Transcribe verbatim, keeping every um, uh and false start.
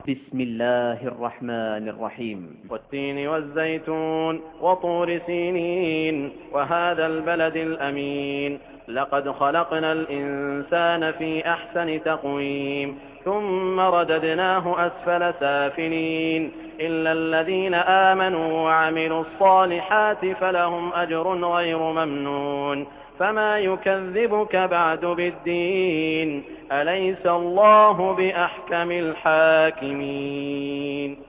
بسم الله الرحمن الرحيم. والتين والزيتون وطور سينين وهذا البلد الأمين لقد خلقنا الإنسان في أحسن تقويم ثم رددناه أسفل سافلين إلا الذين آمنوا وعملوا الصالحات فلهم أجر غير ممنون فما يكذبك بعد بالدين أليس الله بأحكم الحاكمين.